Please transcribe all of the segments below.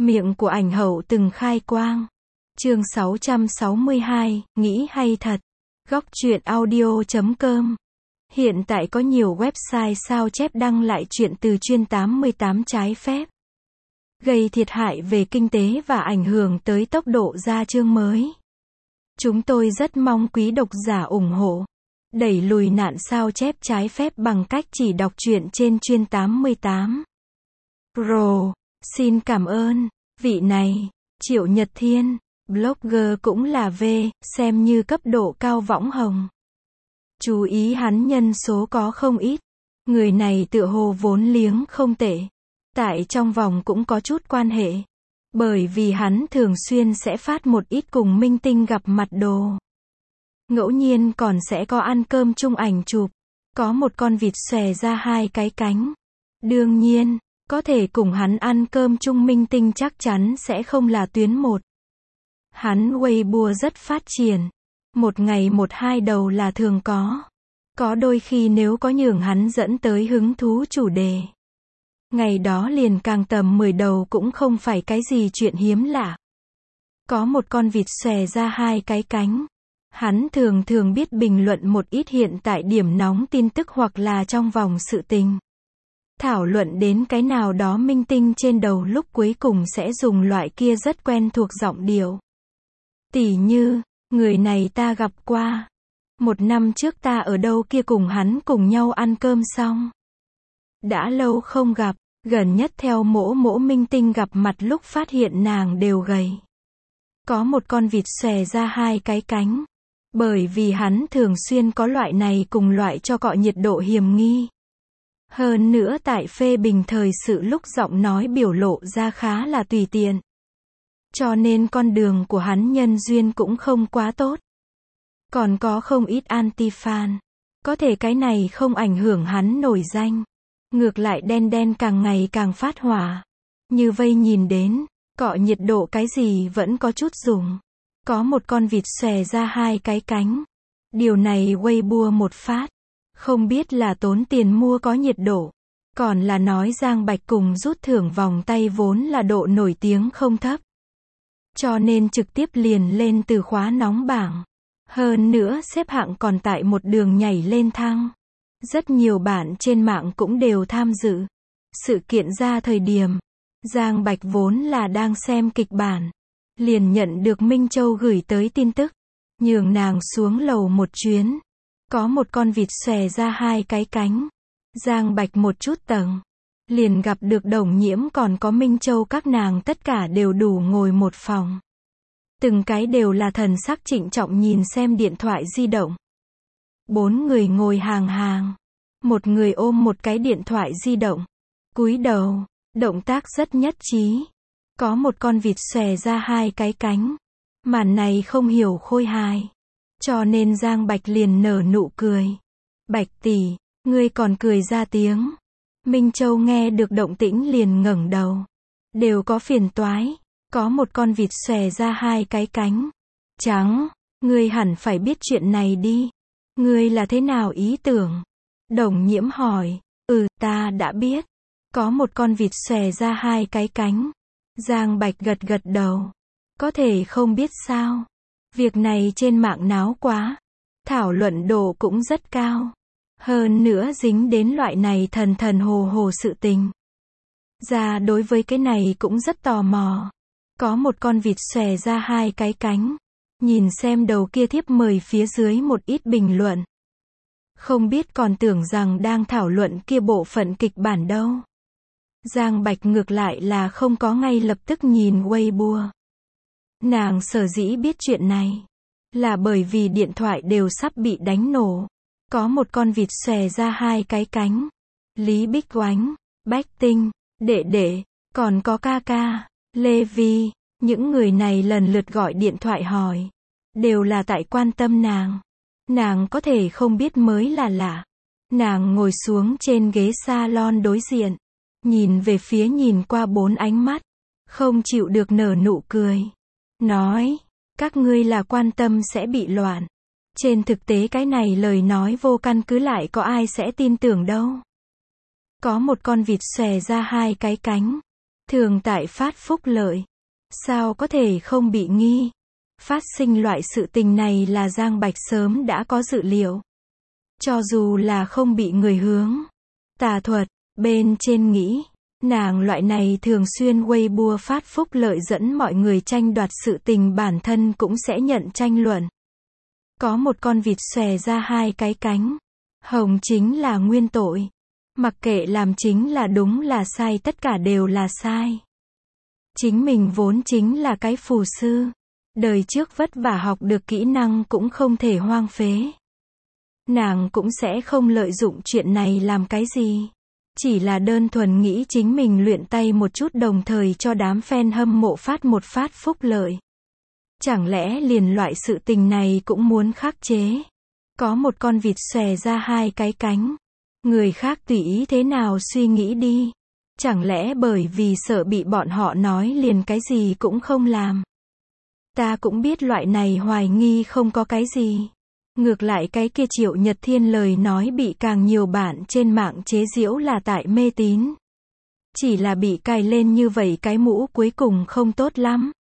Miệng của ảnh hậu từng khai quang. Chương 662, nghĩ hay thật. Góc truyện audio.com. Hiện tại có nhiều website sao chép đăng lại chuyện từ chuyên 88 trái phép, gây thiệt hại về kinh tế và ảnh hưởng tới tốc độ ra chương mới. Chúng tôi rất mong quý độc giả ủng hộ, đẩy lùi nạn sao chép trái phép bằng cách chỉ đọc truyện trên chuyên 88. Xin cảm ơn. Vị này, Triệu Nhật Thiên, blogger cũng là V, xem như cấp độ cao võng hồng. Chú ý hắn nhân số có không ít. Người này tựa hồ vốn liếng không tệ. Tại trong vòng cũng có chút quan hệ. Bởi vì hắn thường xuyên sẽ phát một ít cùng minh tinh gặp mặt đồ. Ngẫu nhiên còn sẽ có ăn cơm chung ảnh chụp. Có một con vịt xòe ra hai cái cánh. Đương nhiên, có thể cùng hắn ăn cơm chung minh tinh chắc chắn sẽ không là tuyến một. Hắn Weibo rất phát triển. Một ngày một hai đầu là thường có. Có đôi khi nếu có nhường hắn dẫn tới hứng thú chủ đề, ngày đó liền càng tầm 10 đầu cũng không phải cái gì chuyện hiếm lạ. Có một con vịt xòe ra hai cái cánh. Hắn thường thường biết bình luận một ít hiện tại điểm nóng tin tức hoặc là trong vòng sự tình. Thảo luận đến cái nào đó minh tinh trên đầu lúc cuối cùng sẽ dùng loại kia rất quen thuộc giọng điệu. Tỉ như, người này ta gặp qua. Một năm trước ta ở đâu kia cùng hắn cùng nhau ăn cơm xong. Đã lâu không gặp, gần nhất theo mỗ minh tinh gặp mặt lúc phát hiện nàng đều gầy. Có một con vịt xòe ra hai cái cánh. Bởi vì hắn thường xuyên có loại này cùng loại cho cọ nhiệt độ hiểm nghi. Hơn nữa tại phê bình thời sự lúc giọng nói biểu lộ ra khá là tùy tiện. Cho nên con đường của hắn nhân duyên cũng không quá tốt. Còn có không ít anti-fan. Có thể cái này không ảnh hưởng hắn nổi danh. Ngược lại đen càng ngày càng phát hỏa. Như vây nhìn đến, cọ nhiệt độ cái gì vẫn có chút dùng. Có một con vịt xòe ra hai cái cánh. Điều này Weibo một phát. Không biết là tốn tiền mua có nhiệt độ. Còn là nói Giang Bạch cùng rút thưởng vòng tay vốn là độ nổi tiếng không thấp. Cho nên trực tiếp liền lên từ khóa nóng bảng. Hơn nữa xếp hạng còn tại một đường nhảy lên thăng. Rất nhiều bạn trên mạng cũng đều tham dự. Sự kiện ra thời điểm, Giang Bạch vốn là đang xem kịch bản. Liền nhận được Minh Châu gửi tới tin tức. Nhường nàng xuống lầu một chuyến. Có một con vịt xòe ra hai cái cánh. Giang Bạch một chút tầng. Liền gặp được Đồng Nhiễm còn có Minh Châu các nàng tất cả đều đủ ngồi một phòng. Từng cái đều là thần sắc trịnh trọng nhìn xem điện thoại di động. 4 người ngồi hàng. Một người ôm một cái điện thoại di động. Cúi đầu, động tác rất nhất trí. Có một con vịt xòe ra hai cái cánh. Màn này không hiểu khôi hài. Cho nên Giang Bạch liền nở nụ cười. Bạch tỷ, ngươi còn cười ra tiếng. Minh Châu nghe được động tĩnh liền ngẩng đầu. Đều có phiền toái. Có một con vịt xòe ra hai cái cánh. Trắng, ngươi hẳn phải biết chuyện này đi. Ngươi là thế nào ý tưởng? Đồng Nhiễm hỏi. Ta đã biết. Có một con vịt xòe ra hai cái cánh. Giang Bạch gật đầu. Có thể không biết sao? Việc này trên mạng náo quá. Thảo luận độ cũng rất cao. Hơn nữa dính đến loại này thần hồ sự tình. Ra đối với cái này cũng rất tò mò. Có một con vịt xòe ra hai cái cánh. Nhìn xem đầu kia thiếp mời phía dưới một ít bình luận. Không biết còn tưởng rằng đang thảo luận kia bộ phận kịch bản đâu. Giang Bạch ngược lại là không có ngay lập tức nhìn Weibo. Nàng sở dĩ biết chuyện này. Là bởi vì điện thoại đều sắp bị đánh nổ. Có một con vịt xòe ra hai cái cánh. Lý Bích Oánh, Bách Tinh, Đệ Đệ, còn có ca ca, Lê Vi. Những người này lần lượt gọi điện thoại hỏi. Đều là tại quan tâm nàng. Nàng có thể không biết mới là lạ. Nàng ngồi xuống trên ghế salon đối diện. Nhìn về phía nhìn qua 4 ánh mắt. Không chịu được nở nụ cười. Nói, các ngươi là quan tâm sẽ bị loạn. Trên thực tế cái này lời nói vô căn cứ lại có ai sẽ tin tưởng đâu. Có một con vịt xòe ra hai cái cánh. Thường tại phát phúc lợi. Sao có thể không bị nghi? Phát sinh loại sự tình này là Giang Bạch sớm đã có dự liệu. Cho dù là không bị người hướng tà thuật bên trên nghĩ, nàng loại này thường xuyên Weibo phát phúc lợi dẫn mọi người tranh đoạt sự tình bản thân cũng sẽ nhận tranh luận. Có một con vịt xòe ra hai cái cánh. Hồng chính là nguyên tội. Mặc kệ làm chính là đúng là sai, tất cả đều là sai. Chính mình vốn chính là cái phù sư. Đời trước vất vả học được kỹ năng cũng không thể hoang phế. Nàng cũng sẽ không lợi dụng chuyện này làm cái gì. Chỉ là đơn thuần nghĩ chính mình luyện tay một chút, đồng thời cho đám fan hâm mộ phát một phát phúc lợi. Chẳng lẽ liền loại sự tình này cũng muốn khắc chế? Có một con vịt xòe ra hai cái cánh. Người khác tùy ý thế nào suy nghĩ đi. Chẳng lẽ bởi vì sợ bị bọn họ nói liền cái gì cũng không làm? Ta cũng biết loại này hoài nghi không có cái gì. Ngược lại cái kia Triệu Nhật Thiên lời nói bị càng nhiều bạn trên mạng chế giễu là tại mê tín. Chỉ là bị cài lên như vậy cái mũ cuối cùng không tốt lắm.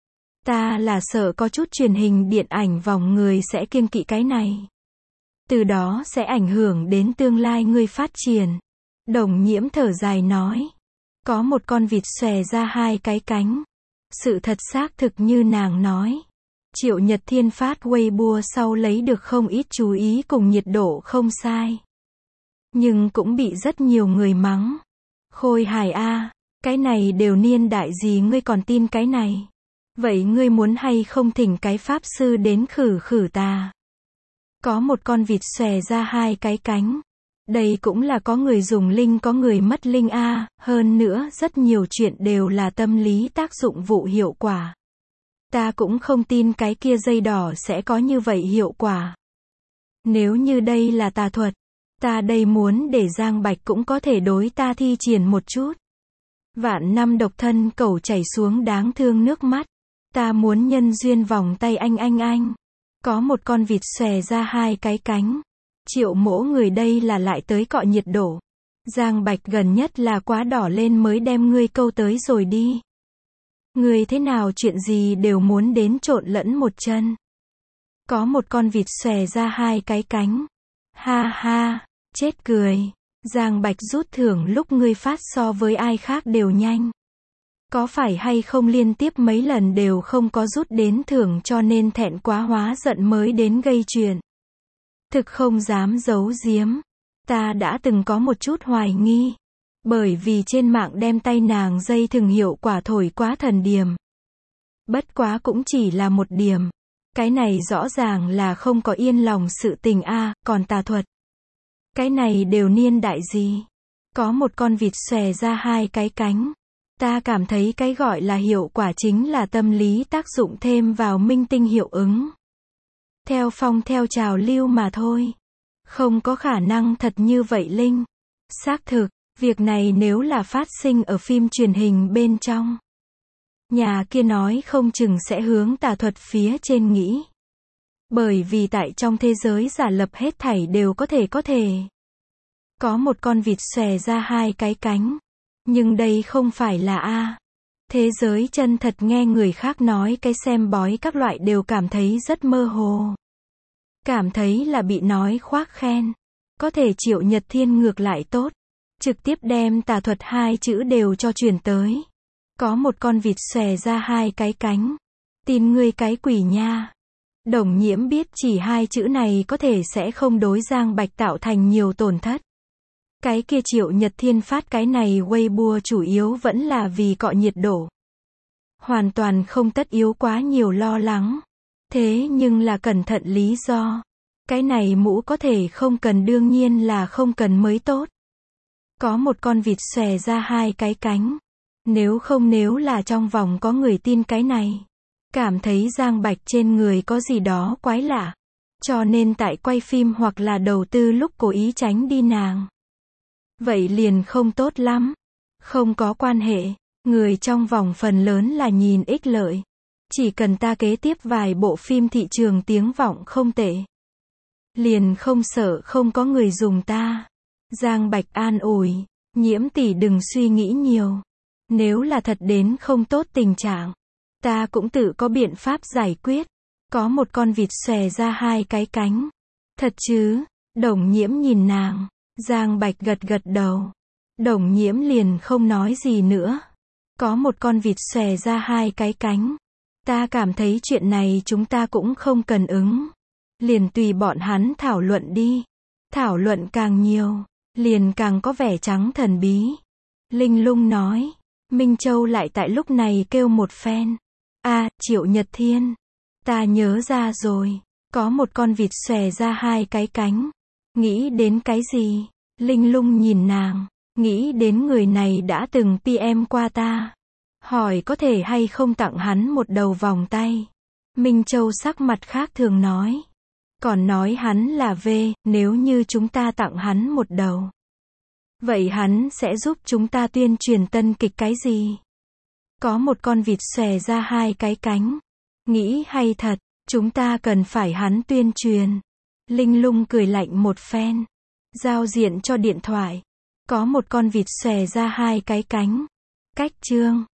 Ta là sợ có chút truyền hình điện ảnh vòng người sẽ kiêng kỵ cái này. Từ đó sẽ ảnh hưởng đến tương lai ngươi phát triển. Đồng Nhiễm thở dài nói. Có một con vịt xòe ra hai cái cánh. Sự thật xác thực như nàng nói. Triệu Nhật Thiên phát Weibo sau lấy được không ít chú ý cùng nhiệt độ không sai. Nhưng cũng bị rất nhiều người mắng. Khôi hài a, cái này đều niên đại gì ngươi còn tin cái này? Vậy ngươi muốn hay không thỉnh cái pháp sư đến khử khử tà? Có một con vịt xòe ra hai cái cánh. Đây cũng là có người dùng linh có người mất linh a, hơn nữa rất nhiều chuyện đều là tâm lý tác dụng vụ hiệu quả. Ta cũng không tin cái kia dây đỏ sẽ có như vậy hiệu quả. Nếu như đây là tà thuật, ta đây muốn để Giang Bạch cũng có thể đối ta thi triển một chút. Vạn năm độc thân cẩu chảy xuống đáng thương nước mắt. Ta muốn nhân duyên vòng tay anh. Có một con vịt xòe ra hai cái cánh. Triệu Mỗ người đây là lại tới cọ nhiệt độ. Giang Bạch gần nhất là quá đỏ lên mới đem ngươi câu tới rồi đi. Ngươi thế nào chuyện gì đều muốn đến trộn lẫn một chân. Có một con vịt xòe ra hai cái cánh. Ha ha, chết cười. Giang Bạch rút thưởng lúc ngươi phát so với ai khác đều nhanh. Có phải hay không liên tiếp mấy lần đều không có rút đến thưởng cho nên thẹn quá hóa giận mới đến gây chuyện. Thực không dám giấu giếm. Ta đã từng có một chút hoài nghi. Bởi vì trên mạng đem tay nàng dây thừng hiệu quả thổi quá thần điểm. Bất quá cũng chỉ là một điểm. Cái này rõ ràng là không có yên lòng sự tình a, còn tà thuật. Cái này đều niên đại gì? Có một con vịt xòe ra hai cái cánh. Ta cảm thấy cái gọi là hiệu quả chính là tâm lý tác dụng thêm vào minh tinh hiệu ứng. Theo phong theo trào lưu mà thôi. Không có khả năng thật như vậy linh. Xác thực, việc này nếu là phát sinh ở phim truyền hình bên trong. Nhà kia nói không chừng sẽ hướng tà thuật phía trên nghĩ. Bởi vì tại trong thế giới giả lập hết thảy đều có thể. Có một con vịt xòe ra hai cái cánh. Nhưng đây không phải là a. Thế giới chân thật nghe người khác nói cái xem bói các loại đều cảm thấy rất mơ hồ. Cảm thấy là bị nói khoác khen. Có thể Triệu Nhật Thiên ngược lại tốt. Trực tiếp đem tà thuật hai chữ đều cho truyền tới. Có một con vịt xòe ra hai cái cánh. Tin ngươi cái quỷ nha. Đồng Nhiễm biết chỉ hai chữ này có thể sẽ không đối Giang Bạch tạo thành nhiều tổn thất. Cái kia Triệu Nhật Thiên phát cái này Weibo chủ yếu vẫn là vì cọ nhiệt độ. Hoàn toàn không tất yếu quá nhiều lo lắng. Thế nhưng là cẩn thận lý do. Cái này mũ có thể không cần, đương nhiên là không cần mới tốt. Có một con vịt xòe ra hai cái cánh. Nếu là trong vòng có người tin cái này. Cảm thấy Giang Bạch trên người có gì đó quái lạ. Cho nên tại quay phim hoặc là đầu tư lúc cố ý tránh đi nàng. Vậy liền không tốt lắm. Không có quan hệ. Người trong vòng phần lớn là nhìn ích lợi. Chỉ cần ta kế tiếp vài bộ phim thị trường tiếng vọng không tệ. Liền không sợ không có người dùng ta. Giang Bạch an ủi. Nhiễm tỷ đừng suy nghĩ nhiều. Nếu là thật đến không tốt tình trạng, ta cũng tự có biện pháp giải quyết. Có một con vịt xòe ra hai cái cánh. Thật chứ? Đồng Nhiễm nhìn nàng. Giang Bạch gật gật đầu. Đồng Nhiễm liền không nói gì nữa. Có một con vịt xòe ra hai cái cánh. Ta cảm thấy chuyện này chúng ta cũng không cần ứng. Liền tùy bọn hắn thảo luận đi. Thảo luận càng nhiều, liền càng có vẻ trắng thần bí. Linh Lung nói. Minh Châu lại tại lúc này kêu một phen. Triệu Nhật Thiên. Ta nhớ ra rồi. Có một con vịt xòe ra hai cái cánh. Nghĩ đến cái gì? Linh Lung nhìn nàng. Nghĩ đến người này đã từng PM qua ta. Hỏi có thể hay không tặng hắn một đầu vòng tay. Minh Châu sắc mặt khác thường nói. Còn nói hắn là V, nếu như chúng ta tặng hắn một đầu. Vậy hắn sẽ giúp chúng ta tuyên truyền tân kịch cái gì? Có một con vịt xòe ra hai cái cánh. Nghĩ hay thật, chúng ta cần phải hắn tuyên truyền. Linh Lung cười lạnh một phen. Giao diện cho điện thoại. Có một con vịt xòe ra hai cái cánh. Cách chương.